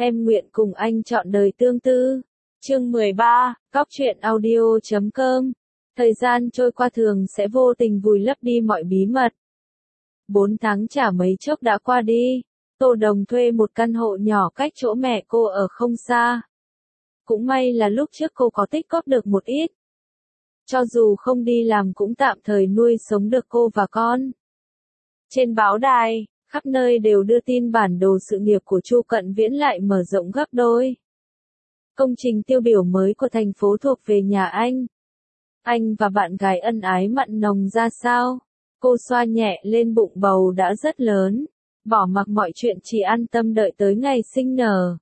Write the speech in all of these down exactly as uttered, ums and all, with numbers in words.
Em nguyện cùng anh chọn đời tương tư. Chương mười ba, Cóc truyện audio chấm com. Thời gian trôi qua thường sẽ vô tình vùi lấp đi mọi bí mật. Bốn tháng chả mấy chốc đã qua đi. Tô Đồng thuê một căn hộ nhỏ cách chỗ mẹ cô ở không xa. Cũng may là lúc trước cô có tích góp được một ít. Cho dù không đi làm cũng tạm thời nuôi sống được cô và con. Trên báo đài, khắp nơi đều đưa tin bản đồ sự nghiệp của Chu Cận Viễn lại mở rộng gấp đôi. Công trình tiêu biểu mới của thành phố thuộc về nhà anh. Anh và bạn gái ân ái mặn nồng ra sao? Cô xoa nhẹ lên bụng bầu đã rất lớn. Bỏ mặc mọi chuyện chỉ an tâm đợi tới ngày sinh nở.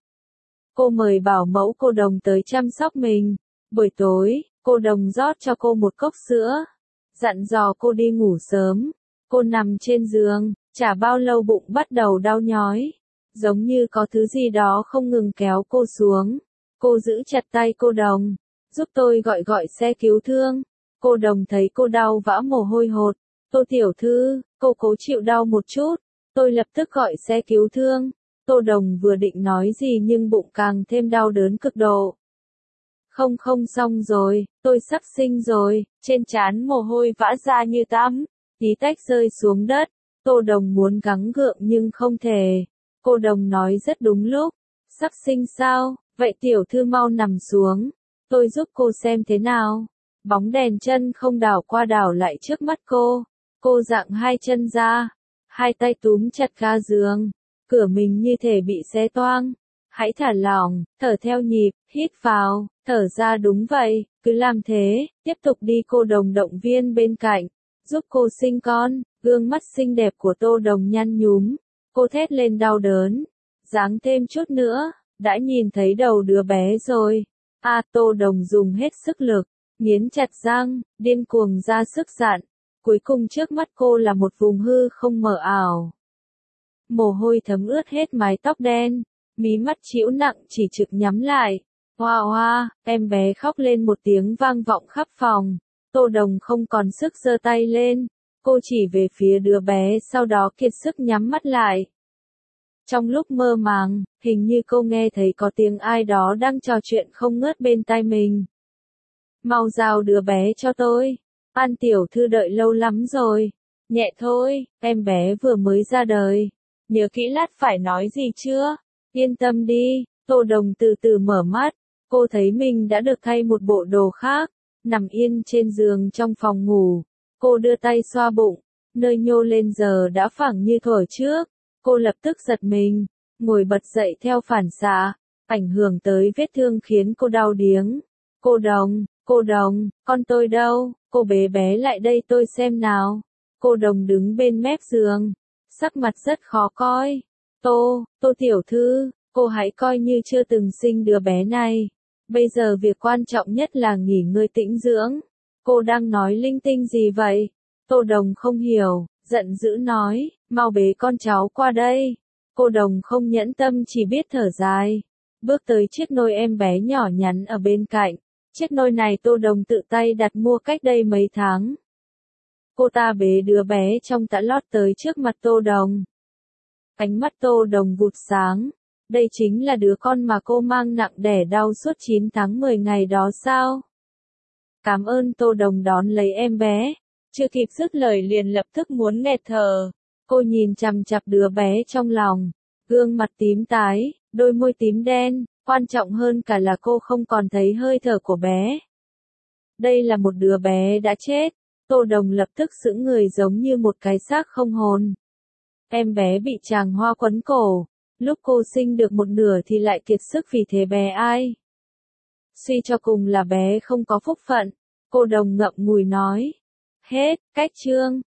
Cô mời bảo mẫu cô Đồng tới chăm sóc mình. Buổi tối, cô Đồng rót cho cô một cốc sữa. Dặn dò cô đi ngủ sớm. Cô nằm trên giường, chả bao lâu bụng bắt đầu đau nhói. Giống như có thứ gì đó không ngừng kéo cô xuống. Cô giữ chặt tay cô Đồng. Giúp tôi gọi gọi xe cứu thương. Cô Đồng thấy cô đau vã mồ hôi hột. Tô tiểu thư, cô cố chịu đau một chút. Tôi lập tức gọi xe cứu thương. Tô Đồng vừa định nói gì nhưng bụng càng thêm đau đớn cực độ. Không không xong rồi, tôi sắp sinh rồi, trên trán mồ hôi vã ra như tắm, tí tách rơi xuống đất. Tô Đồng muốn gắng gượng nhưng không thể. Cô Đồng nói rất đúng lúc. Sắp sinh sao, vậy tiểu thư mau nằm xuống. Tôi giúp cô xem thế nào. Bóng đèn chân không đảo qua đảo lại trước mắt cô. Cô giãng hai chân ra. Hai tay túm chặt ga giường. Cửa mình như thể bị xé toang. Hãy thả lỏng, thở theo nhịp, hít vào, thở ra đúng vậy, cứ làm thế, tiếp tục đi. Cô Đồng động viên bên cạnh, giúp cô sinh con. Gương mắt xinh đẹp của Tô Đồng nhăn nhúm. Cô thét lên đau đớn. Giáng thêm chút nữa, đã nhìn thấy đầu đứa bé rồi. A à, Tô Đồng dùng hết sức lực, nghiến chặt răng, điên cuồng ra sức dặn. Cuối cùng trước mắt cô là một vùng hư không mờ ảo. Mồ hôi thấm ướt hết mái tóc đen, mí mắt chĩu nặng chỉ trực nhắm lại. Hoa hoa, em bé khóc lên một tiếng vang vọng khắp phòng. Tô Đồng không còn sức giơ tay lên. Cô chỉ về phía đứa bé sau đó kiệt sức nhắm mắt lại. Trong lúc mơ màng, hình như cô nghe thấy có tiếng ai đó đang trò chuyện không ngớt bên tai mình. Mau giao đứa bé cho tôi. An tiểu thư đợi lâu lắm rồi. Nhẹ thôi, em bé vừa mới ra đời. Nhớ kỹ lát phải nói gì chưa? Yên tâm đi. Tô Đồng từ từ mở mắt. Cô thấy mình đã được thay một bộ đồ khác. Nằm yên trên giường trong phòng ngủ. Cô đưa tay xoa bụng. Nơi nhô lên giờ đã phẳng như thuở trước. Cô lập tức giật mình. Ngồi bật dậy theo phản xạ. Ảnh hưởng tới vết thương khiến cô đau điếng. Cô Đồng, cô Đồng, con tôi đâu? Cô bế bé lại đây tôi xem nào. Cô Đồng đứng bên mép giường. Sắc mặt rất khó coi. Tô, Tô tiểu thư, cô hãy coi như chưa từng sinh đứa bé này. Bây giờ việc quan trọng nhất là nghỉ ngơi tĩnh dưỡng. Cô đang nói linh tinh gì vậy? Tô Đồng không hiểu, giận dữ nói, mau bế con cháu qua đây. Cô Đồng không nhẫn tâm chỉ biết thở dài. Bước tới chiếc nôi em bé nhỏ nhắn ở bên cạnh. Chiếc nôi này Tô Đồng tự tay đặt mua cách đây mấy tháng. Cô ta bế đứa bé trong tã lót tới trước mặt Tô Đồng. Ánh mắt Tô Đồng vụt sáng. Đây chính là đứa con mà cô mang nặng đẻ đau suốt chín tháng mười ngày đó sao? Cảm ơn. Tô Đồng đón lấy em bé. Chưa kịp dứt lời liền lập tức muốn nghẹt thở. Cô nhìn chằm chằm đứa bé trong lòng. Gương mặt tím tái, đôi môi tím đen. Quan trọng hơn cả là cô không còn thấy hơi thở của bé. Đây là một đứa bé đã chết. Tô Đồng lập tức sững người giống như một cái xác không hồn. Em bé bị tràng hoa quấn cổ. Lúc cô sinh được một nửa thì lại kiệt sức vì thế bé ai. Suy cho cùng là bé không có phúc phận. Cô Đồng ngậm ngùi nói. Hết, cách chương.